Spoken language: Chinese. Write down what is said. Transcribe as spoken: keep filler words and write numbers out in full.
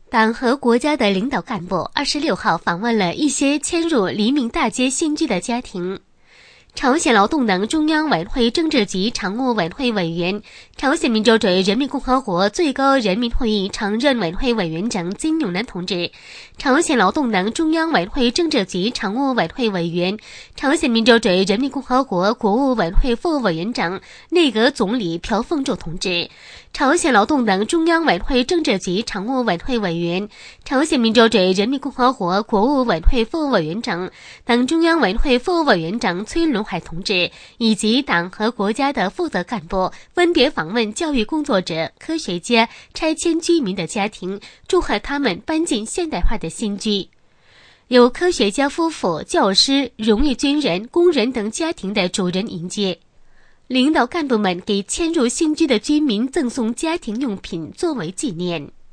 党和国家的领导干部二十六号访问了一些迁入黎明大街新居的家庭。朝鲜劳动党中央委员会政治局常务委员会委员、朝鲜民主主义人民共和国最高人民会议常任委员会委员长金永南同志，朝鲜劳动党中央委员会政治局常务委员会委员、朝鲜民主主义人民共和国国务委员会副委员长、内阁总理朴凤柱同志，朝鲜劳动党中央委员会政治局常务委员会委员、朝鲜民主主义人民共和国国务委员会副委员长、党中央委员会副委员长崔伦海同志以及党和国家的负责干部分别访问教育工作者、科学家、拆迁居民的家庭，祝贺他们搬进现代化的新居。有科学家夫妇、教师、荣誉军人、工人等家庭的主人迎接。领导干部们给迁入新居的居民赠送家庭用品作为纪念。